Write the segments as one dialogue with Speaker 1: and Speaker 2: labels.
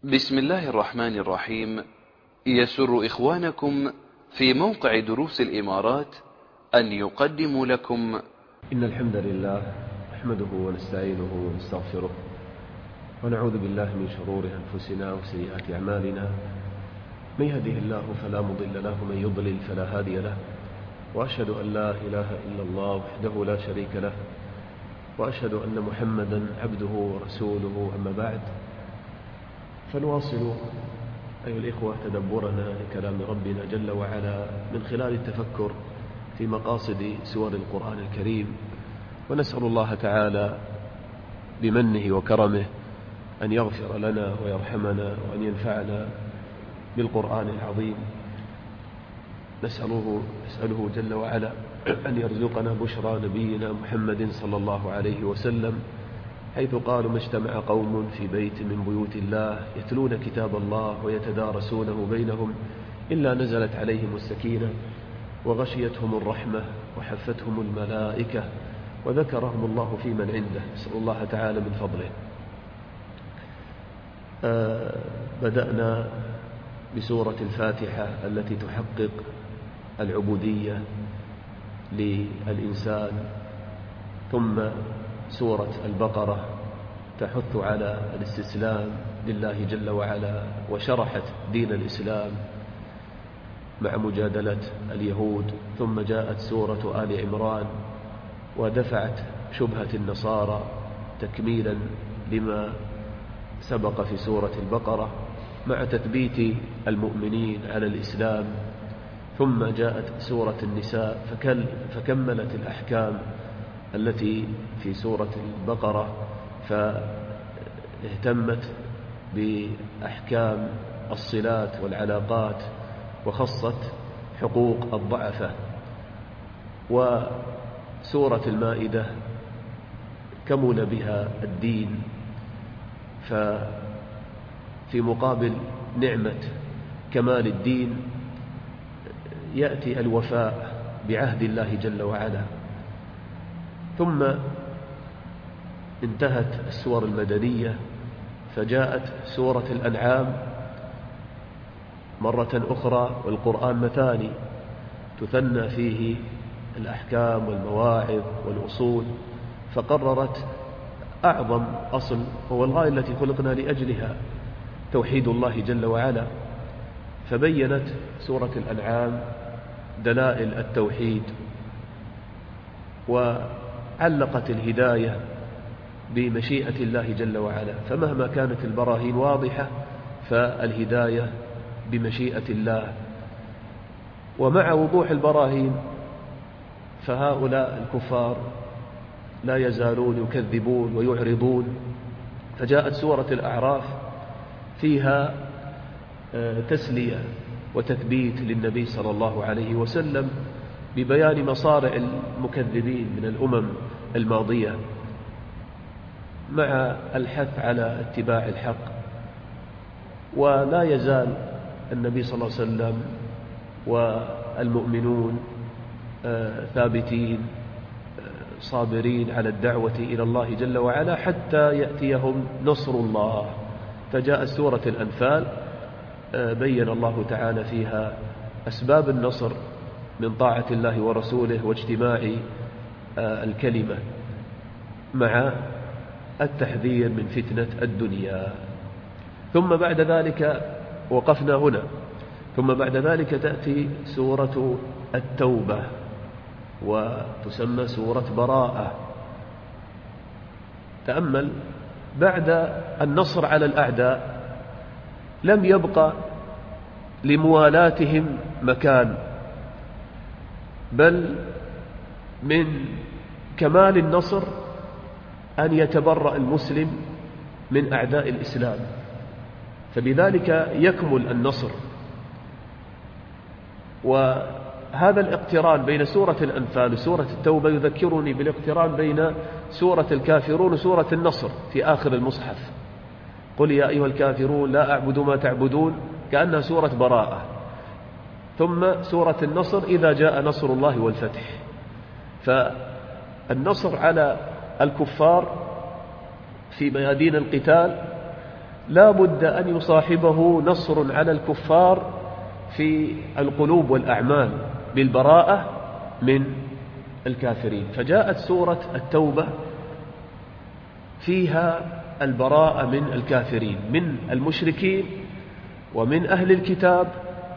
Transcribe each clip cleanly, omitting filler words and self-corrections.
Speaker 1: بسم الله الرحمن الرحيم. يسر إخوانكم في موقع دروس الإمارات أن يقدموا لكم
Speaker 2: إن الحمد لله نحمده ونستعينه ونستغفره ونعوذ بالله من شرور أنفسنا وسيئات أعمالنا. من يهده الله فلا مضل له ومن يضلل فلا هادي له، وأشهد أن لا إله إلا الله وحده لا شريك له، وأشهد أن محمدا عبده ورسوله. أما بعد، فنواصل أيها الإخوة تدبرنا لكلام ربنا جل وعلا من خلال التفكر في مقاصد سور القرآن الكريم، ونسأل الله تعالى بمنه وكرمه أن يغفر لنا ويرحمنا وأن ينفعنا بالقرآن العظيم. نسأله جل وعلا أن يرزقنا بشرى نبينا محمد صلى الله عليه وسلم، حيث قالوا: ما اجتمع قوم في بيت من بيوت الله يتلون كتاب الله ويتدارسونه بينهم إلا نزلت عليهم السكينة وغشيتهم الرحمة وحفتهم الملائكة وذكرهم الله في من عنده. نسأل الله تعالى من فضله. بدأنا بسورة الفاتحة التي تحقق العبودية للإنسان، ثم سورة البقرة تحث على الاستسلام لله جل وعلا وشرحت دين الإسلام مع مجادلة اليهود، ثم جاءت سورة آل عمران ودفعت شبهة النصارى تكميلا لما سبق في سورة البقرة مع تثبيت المؤمنين على الإسلام. ثم جاءت سورة النساء فكملت الأحكام التي في سورة البقرة، فاهتمت بأحكام الصلات والعلاقات وخصت حقوق الضعفاء. وسورة المائدة كمل بها الدين، ففي مقابل نعمة كمال الدين يأتي الوفاء بعهد الله جل وعلا. ثم انتهت السور المدنية فجاءت سورة الأنعام مرة أخرى، والقرآن مثاني تثنى فيه الأحكام والمواعظ والأصول، فقررت أعظم أصل هو الغاية التي خلقنا لأجلها، توحيد الله جل وعلا. فبينت سورة الأنعام دلائل التوحيد، وعلقت الهداية بمشيئة الله جل وعلا، فمهما كانت البراهين واضحة فالهداية بمشيئة الله. ومع وضوح البراهين فهؤلاء الكفار لا يزالون يكذبون ويعرضون، فجاءت سورة الأعراف فيها تسلية وتثبيت للنبي صلى الله عليه وسلم ببيان مصارع المكذبين من الأمم الماضية، مع الحث على اتباع الحق. ولا يزال النبي صلى الله عليه وسلم والمؤمنون ثابتين صابرين على الدعوة إلى الله جل وعلا حتى يأتيهم نصر الله. فجاءت سورة الأنفال بين الله تعالى فيها أسباب النصر من طاعة الله ورسوله واجتماع الكلمة، مع التحذير من فتنة الدنيا. ثم بعد ذلك وقفنا هنا، ثم بعد ذلك تأتي سورة التوبة وتسمى سورة براءة. تأمل، بعد النصر على الأعداء لم يبقى لموالاتهم مكان، بل من كمال النصر أن يتبرأ المسلم من أعداء الإسلام، فبذلك يكمل النصر. وهذا الاقتران بين سورة الأنفال وسورة التوبة يذكرني بالاقتران بين سورة الكافرون وسورة النصر في آخر المصحف. قل يا أيها الكافرون لا أعبد ما تعبدون، كأنها سورة براءة. ثم سورة النصر إذا جاء نصر الله والفتح. فالنصر على الكفار في ميادين القتال لا بد أن يصاحبه نصر على الكفار في القلوب والأعمال بالبراءة من الكافرين. فجاءت سورة التوبة فيها البراءة من الكافرين، من المشركين ومن أهل الكتاب،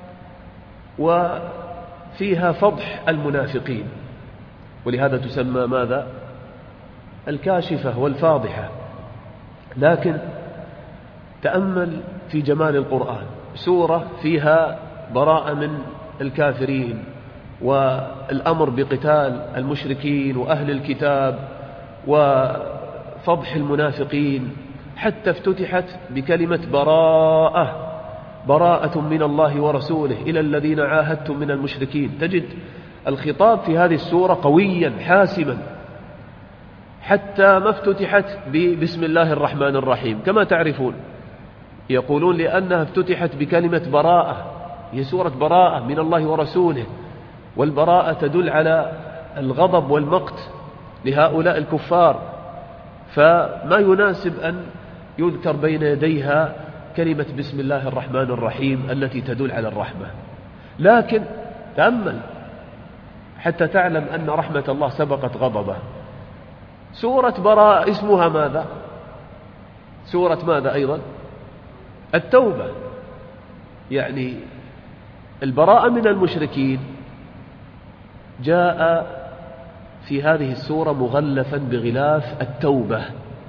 Speaker 2: وفيها فضح المنافقين، ولهذا تسمى ماذا؟ الكاشفة والفاضحة. لكن تأمل في جمال القرآن، سورة فيها براءة من الكافرين والأمر بقتال المشركين وأهل الكتاب وفضح المنافقين، حتى افتتحت بكلمة براءة من الله ورسوله إلى الذين عاهدتم من المشركين. تجد الخطاب في هذه السورة قويا حاسما، حتى ما افتتحت بسم الله الرحمن الرحيم كما تعرفون، يقولون لأنها افتتحت بكلمة براءة، هي سورة براءة من الله ورسوله، والبراءة تدل على الغضب والمقت لهؤلاء الكفار، فما يناسب أن يذكر بين يديها كلمة بسم الله الرحمن الرحيم التي تدل على الرحمة. لكن تأمل حتى تعلم أن رحمة الله سبقت غضبه. سورة براءة اسمها ماذا؟ سورة ماذا أيضا؟ التوبة. يعني البراءة من المشركين جاء في هذه السورة مغلفا بغلاف التوبة،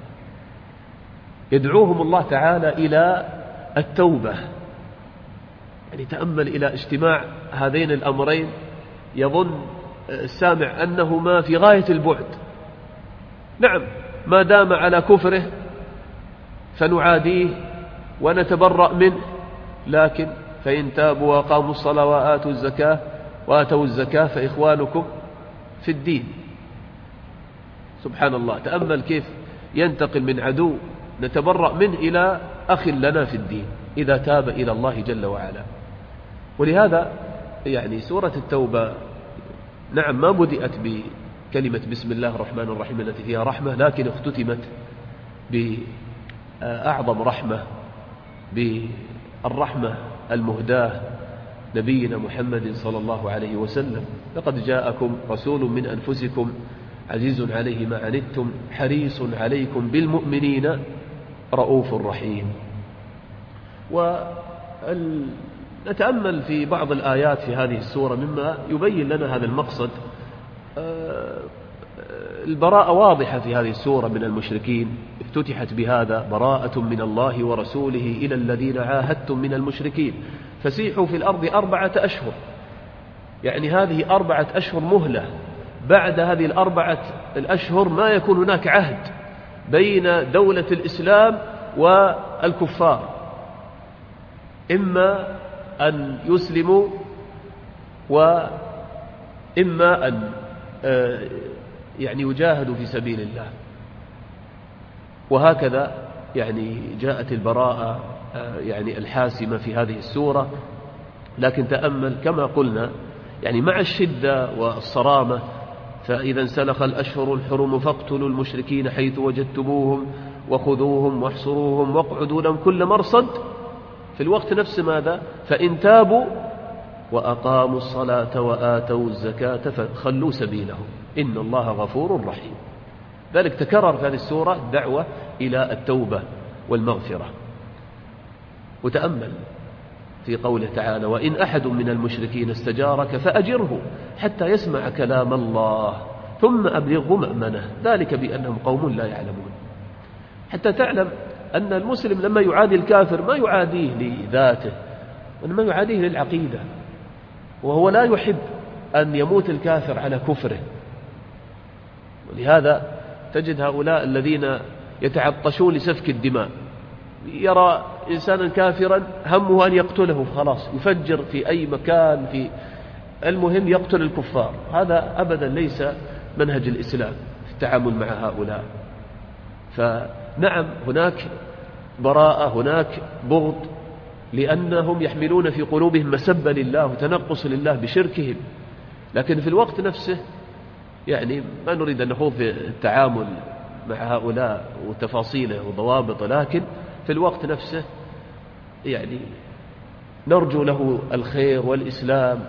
Speaker 2: يدعوهم الله تعالى إلى التوبة. يعني تأمل إلى اجتماع هذين الأمرين، يظن السامع أنهما في غاية البعد. نعم، ما دام على كفره فنعاديه ونتبرأ منه، لكن فإن تابوا وقاموا الصلاة وآتوا الزكاة فإخوانكم في الدين. سبحان الله، تأمل كيف ينتقل من عدو نتبرأ منه إلى أخ لنا في الدين إذا تاب إلى الله جل وعلا. ولهذا يعني سورة التوبة نعم ما بدأت بكلمة بسم الله الرحمن الرحيم التي فيها رحمة، لكن اختتمت بأعظم رحمة، بالرحمة المهداة نبينا محمد صلى الله عليه وسلم. لقد جاءكم رسول من أنفسكم عزيز عليه ما عنتم حريص عليكم بالمؤمنين رؤوف رحيم. ونتأمل في بعض الآيات في هذه السورة مما يبين لنا هذا المقصد. البراءة واضحة في هذه السورة من المشركين، افتتحت بهذا براءة من الله ورسوله إلى الذين عاهدتم من المشركين فسيحوا في الأرض 4 أشهر. يعني هذه 4 أشهر مهلة، بعد هذه 4 الأشهر ما يكون هناك عهد بين دولة الإسلام والكفار، إما أن يسلموا وإما أن يعني يجاهدوا في سبيل الله. وهكذا يعني جاءت البراءة يعني الحاسمة في هذه السورة. لكن تأمل كما قلنا يعني مع الشدة والصرامة، فإذا انسلخ الأشهر الحرم فاقتلوا المشركين حيث وجدتموهم وخذوهم واحصروهم واقعدوا لهم كل مرصد، في الوقت نفس ماذا؟ فإن تابوا وأقاموا الصلاة وآتوا الزكاة فخلوا سبيلهم إن الله غفور رحيم. ذلك تكرر في هذه السورة الدعوة إلى التوبة والمغفرة. وتأمل في قوله تعالى وإن أحد من المشركين استجارك فأجره حتى يسمع كلام الله ثم أبلغه مأمنه ذلك بأنهم قوم لا يعلمون. حتى تعلم أن المسلم لما يعادي الكافر ما يعاديه لذاته، وإنما يعاديه للعقيدة، وهو لا يحب أن يموت الكافر على كفره. ولهذا تجد هؤلاء الذين يتعطشون لسفك الدماء، يرى إنسانا كافرا همه أن يقتله، خلاص يفجر في أي مكان، في المهم يقتل الكفار. هذا أبدا ليس منهج الإسلام في التعامل مع هؤلاء. فنعم هناك براءة، هناك بغض، لأنهم يحملون في قلوبهم مسبة لله وتنقص لله بشركهم، لكن في الوقت نفسه يعني ما نريد أن نخوض في التعامل مع هؤلاء وتفاصيله وضوابطه، لكن في الوقت نفسه يعني نرجو له الخير والإسلام،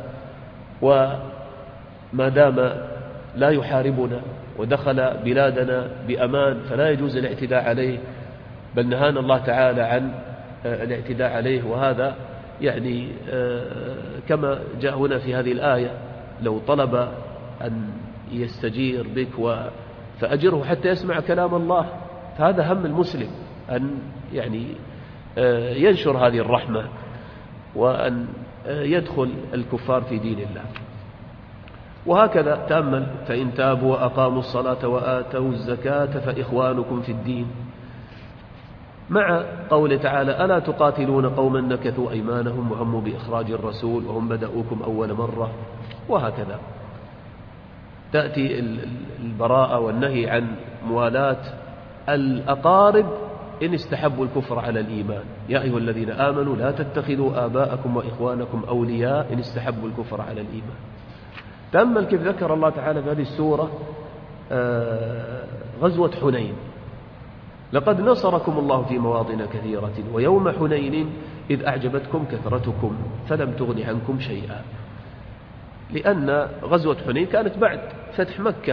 Speaker 2: وما دام لا يحاربنا ودخل بلادنا بأمان فلا يجوز الاعتداء عليه، بل نهانا الله تعالى عن الاعتداء عليه. وهذا يعني كما جاء هنا في هذه الآية: لو طلب أن يستجير بك فأجره حتى يسمع كلام الله. فهذا هم المسلم، أن يعني ينشر هذه الرحمة وأن يدخل الكفار في دين الله. وهكذا تأمل: فإن تابوا وأقاموا الصلاة وآتوا الزكاة فإخوانكم في الدين، مع قوله تعالى: ألا تقاتلون قوما نكثوا أيمانهم وهموا بإخراج الرسول وهم بدأوكم أول مرة. وهكذا تأتي البراءة والنهي عن موالاة الأقارب إن استحبوا الكفر على الإيمان. يا أيها الذين آمنوا لا تتخذوا آباءكم وإخوانكم أولياء إن استحبوا الكفر على الإيمان. تأمل كيف ذكر الله تعالى في هذه السورة غزوة حنين: لقد نصركم الله في مواطن كثيرة ويوم حنين إذ أعجبتكم كثرتكم فلم تغن عنكم شيئا. لأن غزوة حنين كانت بعد فتح مكة،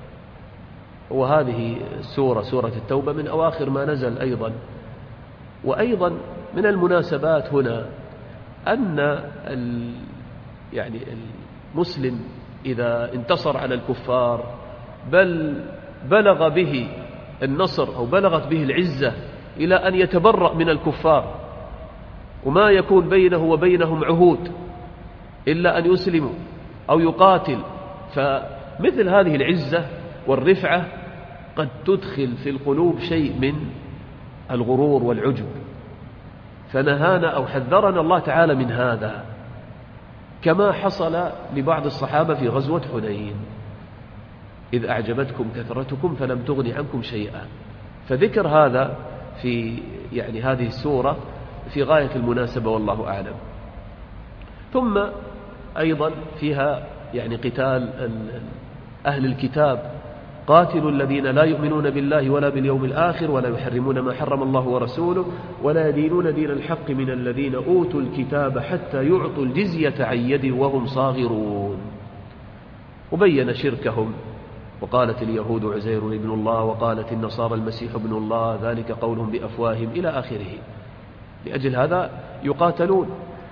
Speaker 2: وهذه السورة سورة التوبة من أواخر ما نزل أيضا. وأيضا من المناسبات هنا أن يعني المسلم إذا انتصر على الكفار بل بلغ به النصر أو بلغت به العزة إلى أن يتبرأ من الكفار وما يكون بينه وبينهم عهود إلا أن يسلموا أو يقاتل، فمثل هذه العزة والرفعة قد تدخل في القلوب شيء من الغرور والعجب، فنهانا أو حذرنا الله تعالى من هذا، كما حصل لبعض الصحابة في غزوة حنين: إذ أعجبتكم كثرتكم فلم تغن عنكم شيئا. فذكر هذا في يعني هذه السورة في غاية المناسبة والله أعلم. ثم أيضا فيها يعني قتال أهل الكتاب: قاتلوا الذين لا يؤمنون بالله ولا باليوم الآخر ولا يحرمون ما حرم الله ورسوله ولا يدينون دين الحق من الذين أوتوا الكتاب حتى يعطوا الجزية عن يد وهم صاغرون. وبين شركهم: وقالت اليهود عزير ابن الله وقالت النصارى المسيح ابن الله ذلك قولهم بأفواههم إلى آخره. لأجل هذا يقاتلون.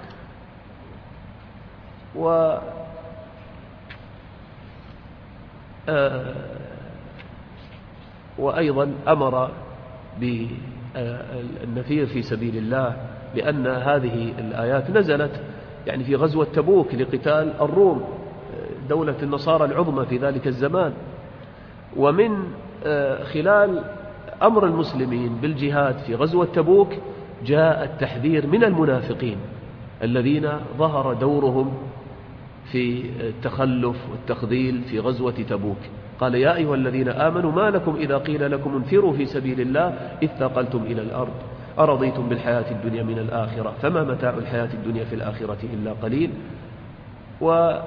Speaker 2: وأيضا أمر بالنفير في سبيل الله، لأن هذه الآيات نزلت يعني في غزوة تبوك لقتال الروم، دولة النصارى العظمى في ذلك الزمان. ومن خلال أمر المسلمين بالجهاد في غزوة تبوك جاء التحذير من المنافقين الذين ظهر دورهم في التخلف والتخذيل في غزوة تبوك. قال: يا أيها الذين آمنوا ما لكم إذا قيل لكم انفروا في سبيل الله إذ ثاقلتم إلى الأرض أرضيتم بالحياة الدنيا من الآخرة فما متاع الحياة الدنيا في الآخرة إلا قليل. ومن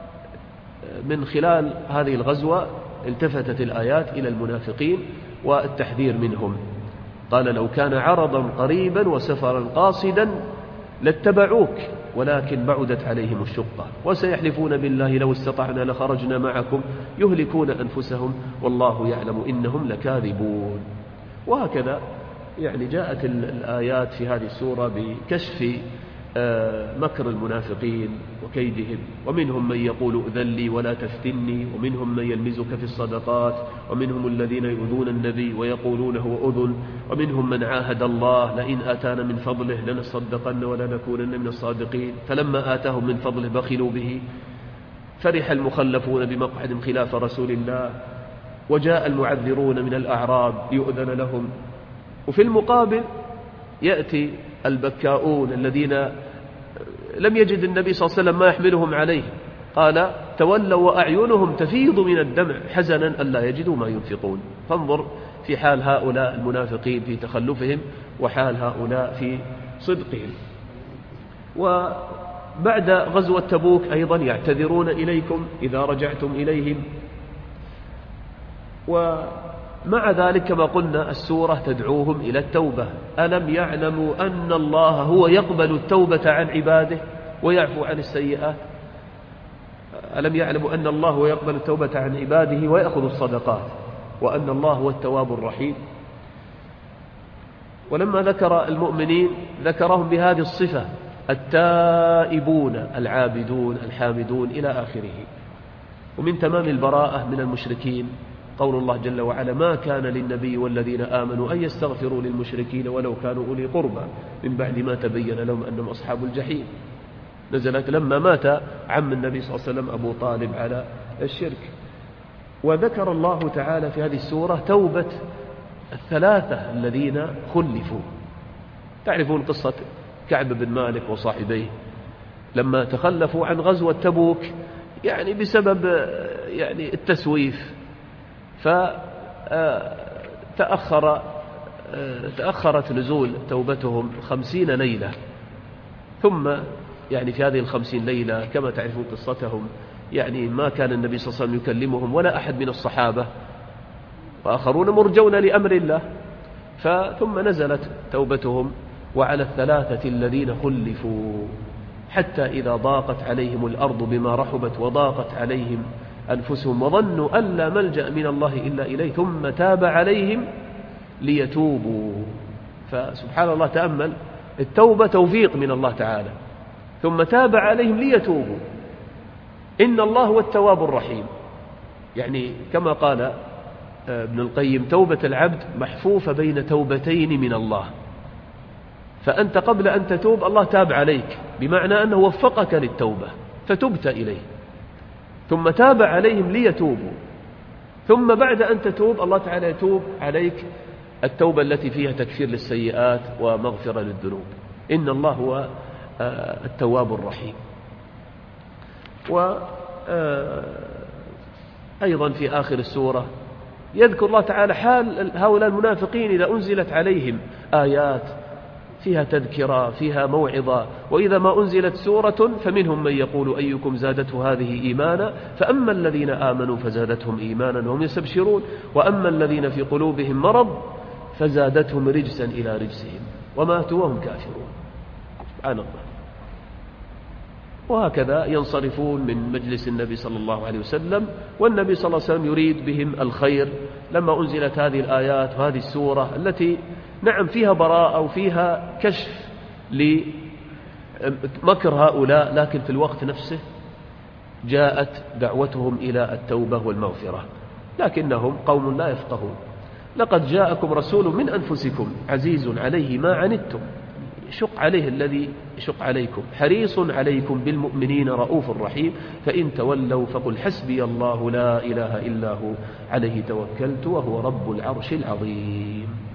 Speaker 2: خلال هذه الغزوة التفتت الآيات إلى المنافقين والتحذير منهم. قال: لو كان عرضا قريبا وسفرا قاصدا لاتبعوك ولكن بعدت عليهم الشقة وسيحلفون بالله لو استطعنا لخرجنا معكم يهلكون أنفسهم والله يعلم إنهم لكاذبون. وهكذا يعني جاءت الآيات في هذه السورة بكشف مكر المنافقين وكيدهم. ومنهم من يقول أذن لي ولا تفتني، ومنهم من يلمزك في الصدقات، ومنهم الذين يؤذون النبي ويقولون هو أذن، ومنهم من عاهد الله لئن آتانا من فضله لنصدقن ولنكونن من الصادقين فلما آتاهم من فضله بخلوا به. فرح المخلفون بمقعدهم خلاف رسول الله، وجاء المعذرون من الأعراب يؤذن لهم. وفي المقابل يأتي البكاؤون الذين لم يجد النبي صلى الله عليه وسلم ما يحملهم عليه، قال: تولوا وأعينهم تفيض من الدمع حزنا ألا يجدوا ما ينفقون. فانظر في حال هؤلاء المنافقين في تخلفهم وحال هؤلاء في صدقهم. وبعد غزوة تبوك أيضا يعتذرون إليكم إذا رجعتم إليهم. مع ذلك كما قلنا السورة تدعوهم إلى التوبة. ألم يعلموا أن الله هو يقبل التوبة عن عباده ويعفو عن السيئات؟ ألم يعلموا أن الله هو يقبل التوبة عن عباده ويأخذ الصدقات وأن الله هو التواب الرحيم؟ ولما ذكر المؤمنين ذكرهم بهذه الصفة: التائبون العابدون الحامدون إلى آخره. ومن تمام البراءة من المشركين قول الله جل وعلا: ما كان للنبي والذين آمنوا أن يستغفروا للمشركين ولو كانوا أولي قربى من بعد ما تبين لهم أنهم أصحاب الجحيم. نزلت لما مات عم النبي صلى الله عليه وسلم أبو طالب على الشرك. وذكر الله تعالى في هذه السورة توبة الثلاثة الذين خلفوا. تعرفون قصة كعب بن مالك وصاحبيه لما تخلفوا عن غزوة تبوك يعني بسبب يعني التسويف، تأخرت نزول توبتهم 50 ليلة. ثم يعني في هذه 50 ليلة كما تعرفون قصتهم يعني ما كان النبي صلى الله عليه وسلم يكلمهم ولا أحد من الصحابة، وآخرون مرجون لأمر الله. ثم نزلت توبتهم: وعلى الثلاثة الذين خلفوا حتى إذا ضاقت عليهم الأرض بما رحبت وضاقت عليهم أنفسهم وظنوا أن لا ملجأ من الله إلا إليه ثم تاب عليهم ليتوبوا. فسبحان الله، تأمل التوبة توفيق من الله تعالى، ثم تاب عليهم ليتوبوا. إن الله هو التواب الرحيم. يعني كما قال ابن القيم: توبة العبد محفوفة بين توبتين من الله، فأنت قبل أن تتوب الله تاب عليك، بمعنى أنه وفقك للتوبة فتبت إليه، ثم تاب عليهم ليتوبوا، ثم بعد أن تتوب الله تعالى يتوب عليك التوبة التي فيها تكفير للسيئات ومغفرة للذنوب. إن الله هو التواب الرحيم. وأيضا في آخر السورة يذكر الله تعالى حال هؤلاء المنافقين إذا أنزلت عليهم آيات فيها تذكرة فيها موعظة، وإذا ما أنزلت سورة فمنهم من يقول أيكم زادته هذه إيمانا، فأما الذين آمنوا فزادتهم إيمانا وهم يستبشرون، وأما الذين في قلوبهم مرض فزادتهم رجسا إلى رجسهم وماتوا وهم كافرون. سبحان الله. وهكذا ينصرفون من مجلس النبي صلى الله عليه وسلم، والنبي صلى الله عليه وسلم يريد بهم الخير. لما أنزلت هذه الآيات وهذه السورة التي نعم فيها براءة وفيها كشف لمكر هؤلاء، لكن في الوقت نفسه جاءت دعوتهم إلى التوبة والمغفرة، لكنهم قوم لا يفقهون. لقد جاءكم رسول من أنفسكم عزيز عليه ما عنتم، يشق عليه الذي يشق عليكم، حريص عليكم بالمؤمنين رؤوف رحيم، فإن تولوا فقل حسبي الله لا إله إلا هو عليه توكلت وهو رب العرش العظيم.